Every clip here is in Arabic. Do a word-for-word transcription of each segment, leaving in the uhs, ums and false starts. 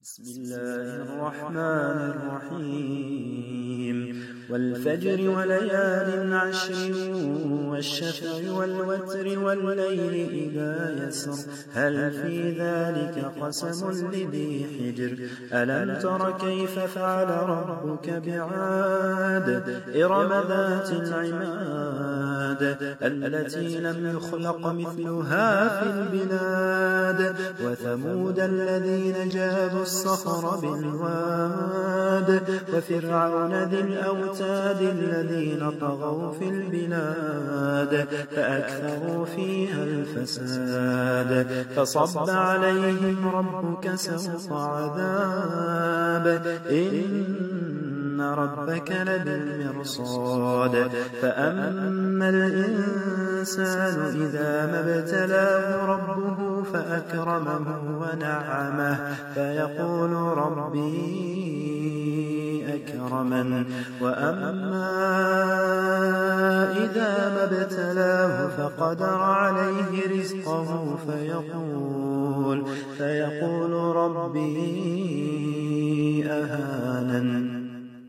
بسم الله الرحمن الرحيم والفجر وليال عشر والشفع والوتر والليل إذا يسر هل في ذلك قسم لذي حجر ألم تر كيف فعل ربك بعاد إرم ذات العماد التي لم يخلق مثلها في البلاد وثمود الذين جابوا الصخر بالواد وفرعون ذي الأوتاد الذين طغوا في البلاد فأكثروا فيها الفساد فصب عليهم ربك سوط عذاب إن ربك لبالمرصاد فأما الإنسان إذا ما ابتلاه ربه فأكرمه ونعمه فيقول ربي أكرمن وأما إذا ما ابتلاه فقدر عليه رزقه فيقول, فيقول ربي أهانن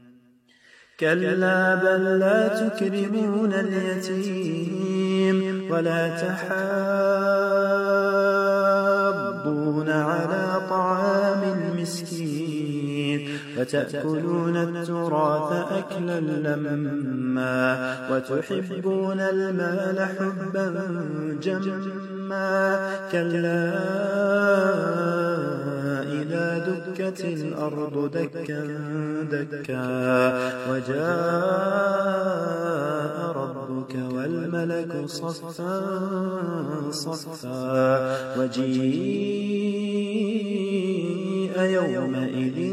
كلا بل لا تكرمون اليتيم ولا تحاضون على طعام المسكين وتأكلون التراث أكلا لما وتحبون المال حبا جما كلا إذا دكت الأرض دكا دكا وجاء ربك والملك صفا صفا وجيء يومئذ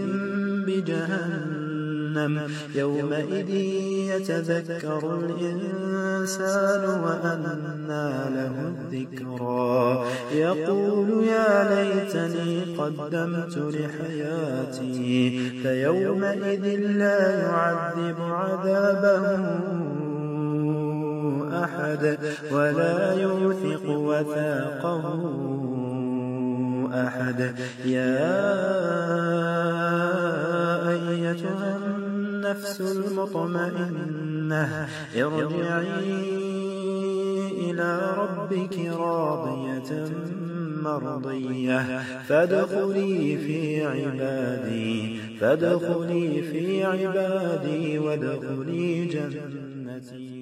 بجهنم يومئذ يتذكر الإنسان وأنى له الذكرى يقول يا ليتني قدمت لحياتي فيومئذ لا يعذب عذابه أحد ولا يوثق وثاقه أحد يا أيتها النفس المطمئنة ارجعي إلى ربك راضية مرضية فادخلي في عبادي فادخلي في عبادي وادخلي جنتي.